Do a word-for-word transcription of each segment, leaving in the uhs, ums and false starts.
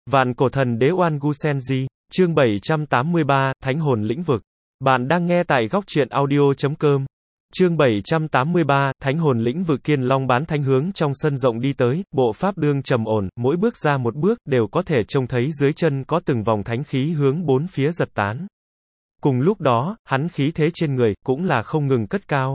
Vạn cổ thần đế Oan Gu Senji, chương bảy trăm tám mươi ba, Thánh hồn lĩnh vực. Bạn đang nghe tại góc truyện audio chấm com. Chương bảy trăm tám mươi ba, Thánh hồn lĩnh vực. Kiên Long bán thánh hướng trong sân rộng đi tới, bộ pháp đương trầm ổn, mỗi bước ra một bước, đều có thể trông thấy dưới chân có từng vòng thánh khí hướng bốn phía giật tán. Cùng lúc đó, hắn khí thế trên người, cũng là không ngừng cất cao.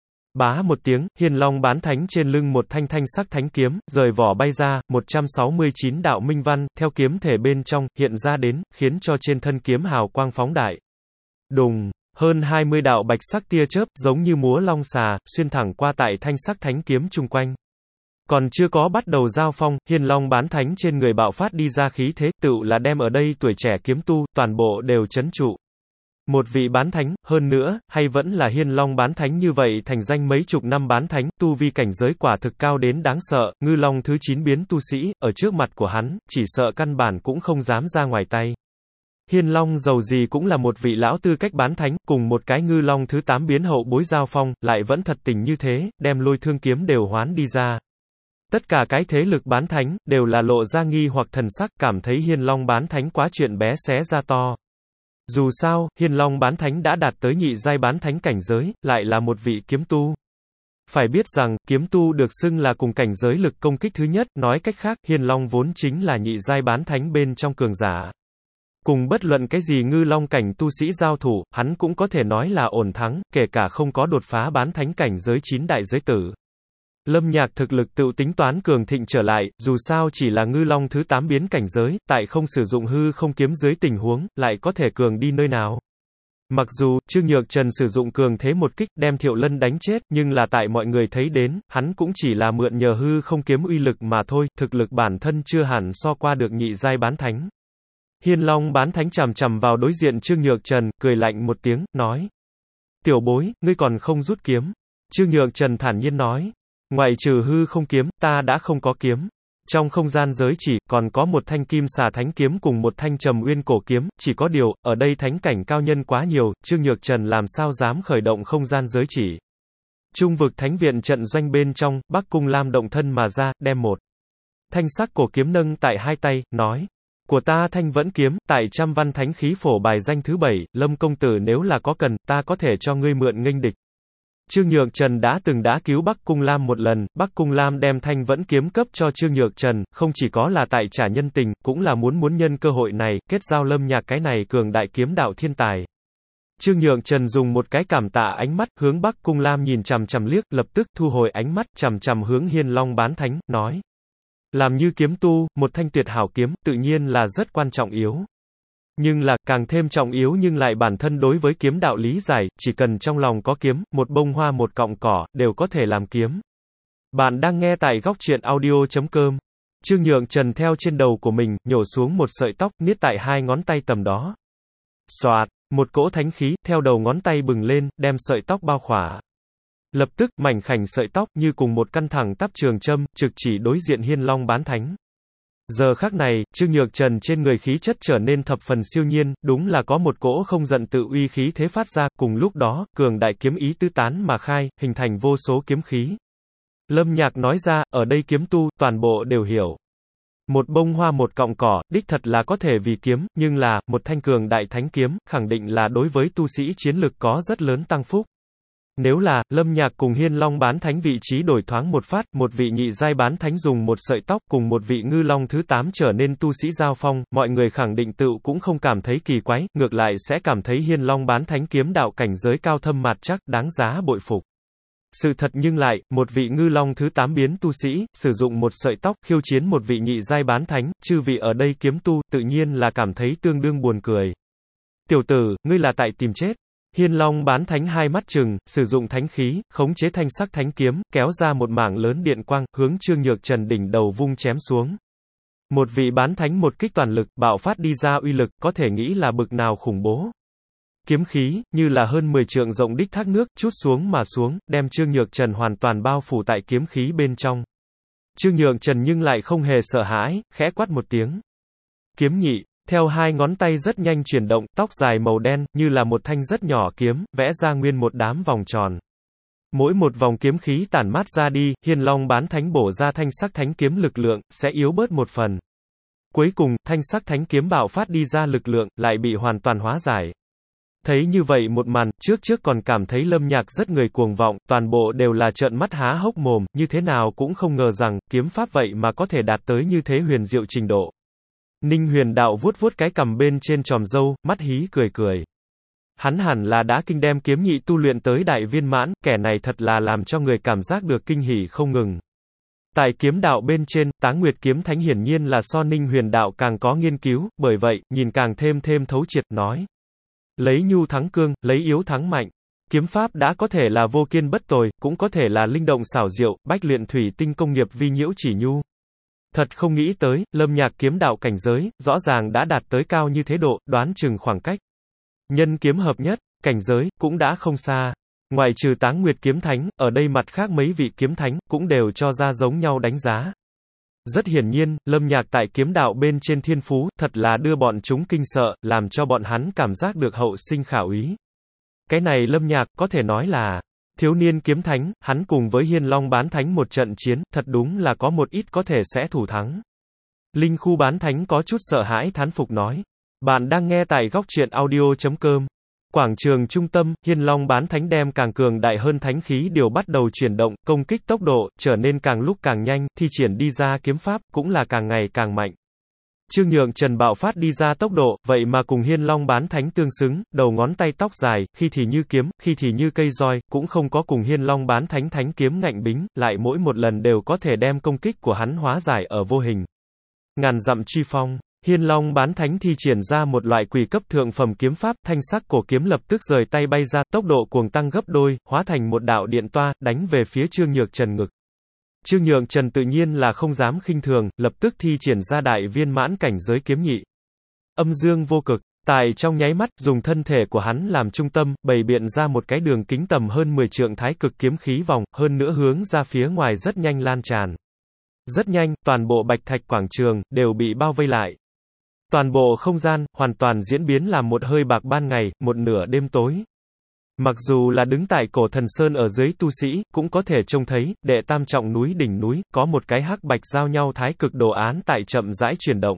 Bá một tiếng, Hiên Long bán thánh trên lưng một thanh thanh sắc thánh kiếm, rời vỏ bay ra, một trăm sáu mươi chín đạo minh văn, theo kiếm thể bên trong, hiện ra đến, khiến cho trên thân kiếm hào quang phóng đại. Đùng, hơn hai mươi đạo bạch sắc tia chớp, giống như múa long xà, xuyên thẳng qua tại thanh sắc thánh kiếm chung quanh. Còn chưa có bắt đầu giao phong, Hiên Long bán thánh trên người bạo phát đi ra khí thế, tựu là đem ở đây tuổi trẻ kiếm tu, toàn bộ đều chấn trụ. Một vị bán thánh, hơn nữa, hay vẫn là Hiên Long bán thánh như vậy thành danh mấy chục năm bán thánh, tu vi cảnh giới quả thực cao đến đáng sợ, ngư long thứ chín biến tu sĩ, ở trước mặt của hắn, chỉ sợ căn bản cũng không dám ra ngoài tay. Hiên Long dầu gì cũng là một vị lão tư cách bán thánh, cùng một cái ngư long thứ tám biến hậu bối giao phong, lại vẫn thật tình như thế, đem lôi thương kiếm đều hoán đi ra. Tất cả cái thế lực bán thánh, đều là lộ ra nghi hoặc thần sắc, cảm thấy Hiên Long bán thánh quá chuyện bé xé ra to. Dù sao, Hiên Long bán thánh đã đạt tới nhị giai bán thánh cảnh giới, lại là một vị kiếm tu. Phải biết rằng, kiếm tu được xưng là cùng cảnh giới lực công kích thứ nhất, nói cách khác, Hiên Long vốn chính là nhị giai bán thánh bên trong cường giả. Cùng bất luận cái gì ngư long cảnh tu sĩ giao thủ, hắn cũng có thể nói là ổn thắng, kể cả không có đột phá bán thánh cảnh giới chín đại giới tử. Lâm Nhạc thực lực tự tính toán cường thịnh trở lại, dù sao chỉ là ngư long thứ tám biến cảnh giới, tại không sử dụng hư không kiếm dưới tình huống, lại có thể cường đi nơi nào. Mặc dù, Trương Nhược Trần sử dụng cường thế một kích, đem Thiệu Lân đánh chết, nhưng là tại mọi người thấy đến, hắn cũng chỉ là mượn nhờ hư không kiếm uy lực mà thôi, thực lực bản thân chưa hẳn so qua được nhị giai bán thánh. Hiên Long bán thánh chằm chằm vào đối diện Trương Nhược Trần, cười lạnh một tiếng, nói. Tiểu bối, ngươi còn không rút kiếm. Trương Nhược Trần thản nhiên nói. Ngoại trừ hư không kiếm, ta đã không có kiếm. Trong không gian giới chỉ, còn có một thanh kim xà thánh kiếm cùng một thanh trầm uyên cổ kiếm, chỉ có điều, ở đây thánh cảnh cao nhân quá nhiều, Trương Nhược Trần làm sao dám khởi động không gian giới chỉ. Trung vực thánh viện trận doanh bên trong, Bắc Cung Lam động thân mà ra, đem một thanh sắc cổ kiếm nâng tại hai tay, nói. Của ta thanh vẫn kiếm, tại trăm văn thánh khí phổ bài danh thứ bảy, Lâm công tử nếu là có cần, ta có thể cho ngươi mượn nghênh địch. Trương Nhược Trần đã từng đã cứu Bắc Cung Lam một lần, Bắc Cung Lam đem thanh vẫn kiếm cấp cho Trương Nhược Trần, không chỉ có là tại trả nhân tình, cũng là muốn muốn nhân cơ hội này, kết giao Lâm Nhạc cái này cường đại kiếm đạo thiên tài. Trương Nhược Trần dùng một cái cảm tạ ánh mắt, hướng Bắc Cung Lam nhìn chằm chằm liếc, lập tức thu hồi ánh mắt, chằm chằm hướng Hiên Long bán thánh, nói. Làm như kiếm tu, một thanh tuyệt hảo kiếm, tự nhiên là rất quan trọng yếu. Nhưng là, càng thêm trọng yếu nhưng lại bản thân đối với kiếm đạo lý giải, chỉ cần trong lòng có kiếm, một bông hoa một cọng cỏ, đều có thể làm kiếm. Bạn đang nghe tại góc truyện audio chấm com. Trương Nhượng Trần theo trên đầu của mình, nhổ xuống một sợi tóc, niết tại hai ngón tay tầm đó. Xoạt, một cỗ thánh khí, theo đầu ngón tay bừng lên, đem sợi tóc bao khỏa. Lập tức, mảnh khảnh sợi tóc, như cùng một căn thẳng tắp trường châm, trực chỉ đối diện Hiên Long bán thánh. Giờ khắc này, Trương Nhược Trần trên người khí chất trở nên thập phần siêu nhiên, đúng là có một cỗ không giận tự uy khí thế phát ra, cùng lúc đó, cường đại kiếm ý tứ tán mà khai, hình thành vô số kiếm khí. Lâm Nhạc nói ra, ở đây kiếm tu, toàn bộ đều hiểu. Một bông hoa một cọng cỏ, đích thật là có thể vì kiếm, nhưng là, một thanh cường đại thánh kiếm, khẳng định là đối với tu sĩ chiến lực có rất lớn tăng phúc. Nếu là, Lâm Nhạc cùng Hiên Long bán thánh vị trí đổi thoáng một phát, một vị nhị giai bán thánh dùng một sợi tóc cùng một vị ngư long thứ tám trở nên tu sĩ giao phong, mọi người khẳng định tựu cũng không cảm thấy kỳ quái, ngược lại sẽ cảm thấy Hiên Long bán thánh kiếm đạo cảnh giới cao thâm mạt chắc, đáng giá bội phục. Sự thật nhưng lại, một vị ngư long thứ tám biến tu sĩ, sử dụng một sợi tóc, khiêu chiến một vị nhị giai bán thánh, chư vị ở đây kiếm tu, tự nhiên là cảm thấy tương đương buồn cười. Tiểu tử, ngươi là tại tìm chết. Hiên Long bán thánh hai mắt trừng, sử dụng thánh khí, khống chế thanh sắc thánh kiếm, kéo ra một mảng lớn điện quang, hướng Trương Nhược Trần đỉnh đầu vung chém xuống. Một vị bán thánh một kích toàn lực, bạo phát đi ra uy lực, có thể nghĩ là bực nào khủng bố. Kiếm khí, như là hơn mười trượng rộng đích thác nước, trút xuống mà xuống, đem Trương Nhược Trần hoàn toàn bao phủ tại kiếm khí bên trong. Trương Nhược Trần nhưng lại không hề sợ hãi, khẽ quát một tiếng. Kiếm nhị. Theo hai ngón tay rất nhanh chuyển động, tóc dài màu đen, như là một thanh rất nhỏ kiếm, vẽ ra nguyên một đám vòng tròn. Mỗi một vòng kiếm khí tản mát ra đi, Hiên Long bán thánh bổ ra thanh sắc thánh kiếm lực lượng, sẽ yếu bớt một phần. Cuối cùng, thanh sắc thánh kiếm bạo phát đi ra lực lượng, lại bị hoàn toàn hóa giải. Thấy như vậy một màn, trước trước còn cảm thấy Lâm Nhạc rất người cuồng vọng, toàn bộ đều là trợn mắt há hốc mồm, như thế nào cũng không ngờ rằng, kiếm pháp vậy mà có thể đạt tới như thế huyền diệu trình độ. Ninh Huyền Đạo vuốt vuốt cái cằm bên trên tròm râu, mắt hí cười cười. Hắn hẳn là đã kinh đem kiếm nhị tu luyện tới đại viên mãn, kẻ này thật là làm cho người cảm giác được kinh hỉ không ngừng. Tại kiếm đạo bên trên, Táng Nguyệt kiếm thánh hiển nhiên là so Ninh Huyền Đạo càng có nghiên cứu, bởi vậy, nhìn càng thêm thêm thấu triệt, nói. Lấy nhu thắng cương, lấy yếu thắng mạnh. Kiếm pháp đã có thể là vô kiên bất tồi, cũng có thể là linh động xảo diệu, bách luyện thủy tinh công nghiệp vi nhiễu chỉ nhu. Thật không nghĩ tới, Lâm Nhạc kiếm đạo cảnh giới, rõ ràng đã đạt tới cao như thế độ, đoán chừng khoảng cách. Nhân kiếm hợp nhất, cảnh giới, cũng đã không xa. Ngoại trừ Táng Nguyệt kiếm thánh, ở đây mặt khác mấy vị kiếm thánh, cũng đều cho ra giống nhau đánh giá. Rất hiển nhiên, Lâm Nhạc tại kiếm đạo bên trên thiên phú, thật là đưa bọn chúng kinh sợ, làm cho bọn hắn cảm giác được hậu sinh khả úy. Cái này Lâm Nhạc, có thể nói là thiếu niên kiếm thánh, hắn cùng với Hiên Long bán thánh một trận chiến, thật đúng là có một ít có thể sẽ thủ thắng. Linh Khu bán thánh có chút sợ hãi thán phục nói. Bạn đang nghe tại góc truyện audio chấm com. Quảng trường trung tâm, Hiên Long bán thánh đem càng cường đại hơn thánh khí điều bắt đầu chuyển động, công kích tốc độ, trở nên càng lúc càng nhanh, thi triển đi ra kiếm pháp, cũng là càng ngày càng mạnh. Trương Nhượng Trần bạo phát đi ra tốc độ, vậy mà cùng Hiên Long bán thánh tương xứng, đầu ngón tay tóc dài, khi thì như kiếm, khi thì như cây roi, cũng không có cùng Hiên Long bán thánh thánh kiếm ngạnh bính, lại mỗi một lần đều có thể đem công kích của hắn hóa giải ở vô hình. Ngàn dặm truy phong. Hiên Long bán thánh thi triển ra một loại quỷ cấp thượng phẩm kiếm pháp, thanh sắc cổ kiếm lập tức rời tay bay ra, tốc độ cuồng tăng gấp đôi, hóa thành một đạo điện toa, đánh về phía Trương Nhược Trần ngực. Trương Nhượng Trần tự nhiên là không dám khinh thường, lập tức thi triển ra đại viên mãn cảnh giới kiếm nhị. Âm dương vô cực, tại trong nháy mắt, dùng thân thể của hắn làm trung tâm, bày biện ra một cái đường kính tầm hơn mười trượng thái cực kiếm khí vòng, hơn nữa hướng ra phía ngoài rất nhanh lan tràn. Rất nhanh, toàn bộ Bạch Thạch quảng trường, đều bị bao vây lại. Toàn bộ không gian, hoàn toàn diễn biến làm một hơi bạc ban ngày, một nửa đêm tối. Mặc dù là đứng tại cổ thần sơn ở dưới tu sĩ, cũng có thể trông thấy, đệ tam trọng núi đỉnh núi, có một cái hắc bạch giao nhau thái cực đồ án tại chậm rãi chuyển động.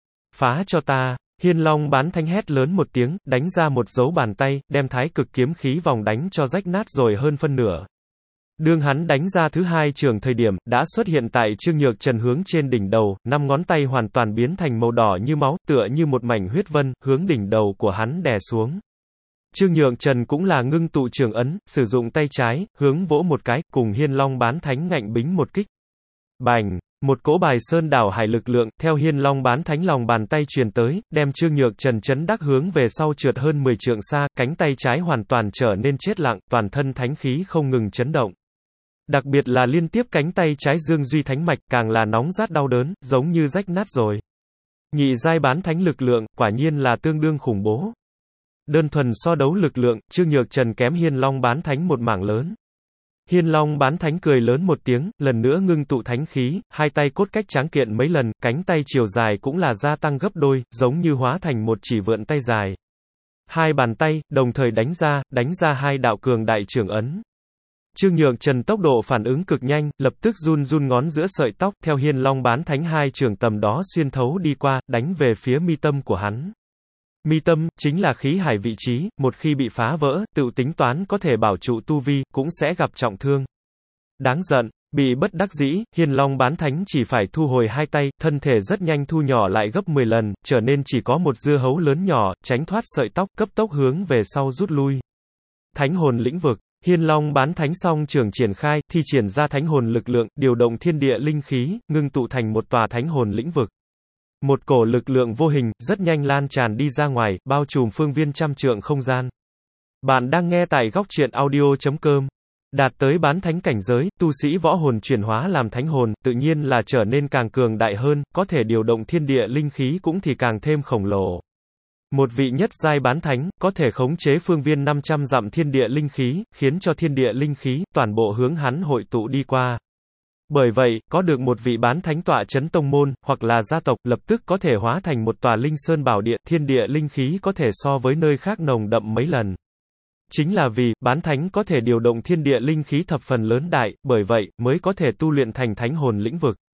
Phá cho ta, Hiên Long bán thánh hét lớn một tiếng, đánh ra một dấu bàn tay, đem thái cực kiếm khí vòng đánh cho rách nát rồi hơn phân nửa. Đương hắn đánh ra thứ hai trường thời điểm, đã xuất hiện tại Trương Nhược Trần hướng trên đỉnh đầu, năm ngón tay hoàn toàn biến thành màu đỏ như máu, tựa như một mảnh huyết vân, hướng đỉnh đầu của hắn đè xuống. Trương Nhượng Trần cũng là ngưng tụ trường ấn, sử dụng tay trái, hướng vỗ một cái, cùng Hiên Long bán thánh ngạnh bính một kích. Bành! Một cỗ bài sơn đảo hải lực lượng, theo Hiên Long bán thánh lòng bàn tay truyền tới, đem Trương Nhược Trần chấn đắc hướng về sau trượt hơn mười trượng xa, cánh tay trái hoàn toàn trở nên chết lặng, toàn thân thánh khí không ngừng chấn động. Đặc biệt là liên tiếp cánh tay trái dương duy thánh mạch, càng là nóng rát đau đớn, giống như rách nát rồi. Nhị giai bán thánh lực lượng, quả nhiên là tương đương khủng bố. Đơn thuần so đấu lực lượng, Trương Nhược Trần kém Hiên Long bán thánh một mảng lớn. Hiên Long bán thánh cười lớn một tiếng, lần nữa ngưng tụ thánh khí, hai tay cốt cách tráng kiện mấy lần, cánh tay chiều dài cũng là gia tăng gấp đôi, giống như hóa thành một chỉ vượn tay dài. Hai bàn tay, đồng thời đánh ra, đánh ra hai đạo cường đại trường ấn. Trương Nhượng Trần tốc độ phản ứng cực nhanh, lập tức run run ngón giữa sợi tóc, theo Hiên Long bán thánh hai trường tầm đó xuyên thấu đi qua, đánh về phía mi tâm của hắn. Mi tâm, chính là khí hải vị trí, một khi bị phá vỡ, tự tính toán có thể bảo trụ tu vi, cũng sẽ gặp trọng thương. Đáng giận, bị bất đắc dĩ, Hiên Long bán thánh chỉ phải thu hồi hai tay, thân thể rất nhanh thu nhỏ lại gấp mười lần, trở nên chỉ có một dưa hấu lớn nhỏ, tránh thoát sợi tóc, cấp tốc hướng về sau rút lui. Thánh hồn lĩnh vực. Hiên Long bán thánh song trường triển khai, thi triển ra thánh hồn lực lượng, điều động thiên địa linh khí, ngưng tụ thành một tòa thánh hồn lĩnh vực. Một cổ lực lượng vô hình, rất nhanh lan tràn đi ra ngoài, bao trùm phương viên trăm trượng không gian. Bạn đang nghe tại góc truyện audio chấm com. Đạt tới bán thánh cảnh giới, tu sĩ võ hồn chuyển hóa làm thánh hồn, tự nhiên là trở nên càng cường đại hơn, có thể điều động thiên địa linh khí cũng thì càng thêm khổng lồ. Một vị nhất giai bán thánh, có thể khống chế phương viên năm trăm dặm thiên địa linh khí, khiến cho thiên địa linh khí, toàn bộ hướng hắn hội tụ đi qua. Bởi vậy, có được một vị bán thánh tọa chấn tông môn, hoặc là gia tộc, lập tức có thể hóa thành một tòa linh sơn bảo địa, thiên địa linh khí có thể so với nơi khác nồng đậm mấy lần. Chính là vì, bán thánh có thể điều động thiên địa linh khí thập phần lớn đại, bởi vậy, mới có thể tu luyện thành thánh hồn lĩnh vực.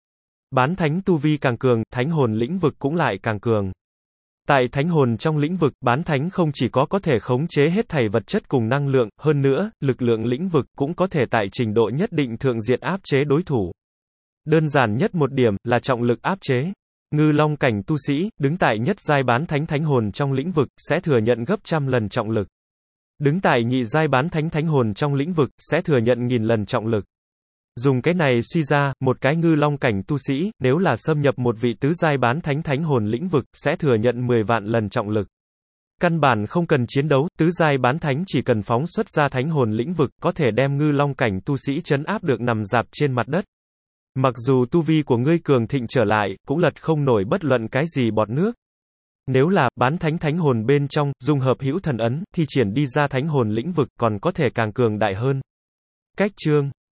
Bán thánh tu vi càng cường, thánh hồn lĩnh vực cũng lại càng cường. Tại thánh hồn trong lĩnh vực, bán thánh không chỉ có có thể khống chế hết thảy vật chất cùng năng lượng, hơn nữa, lực lượng lĩnh vực cũng có thể tại trình độ nhất định thượng diện áp chế đối thủ. Đơn giản nhất một điểm, là trọng lực áp chế. Ngư long cảnh tu sĩ, đứng tại nhất giai bán thánh thánh hồn trong lĩnh vực, sẽ thừa nhận gấp trăm lần trọng lực. Đứng tại nhị giai bán thánh thánh hồn trong lĩnh vực, sẽ thừa nhận nghìn lần trọng lực. Dùng cái này suy ra, một cái ngư long cảnh tu sĩ, nếu là xâm nhập một vị tứ giai bán thánh thánh hồn lĩnh vực, sẽ thừa nhận mười vạn lần trọng lực. Căn bản không cần chiến đấu, tứ giai bán thánh chỉ cần phóng xuất ra thánh hồn lĩnh vực, có thể đem ngư long cảnh tu sĩ trấn áp được nằm dạp trên mặt đất. Mặc dù tu vi của ngươi cường thịnh trở lại, cũng lật không nổi bất luận cái gì bọt nước. Nếu là, bán thánh thánh hồn bên trong, dung hợp hữu thần ấn, thi triển đi ra thánh hồn lĩnh vực, còn có thể càng cường đại hơn. Cách chương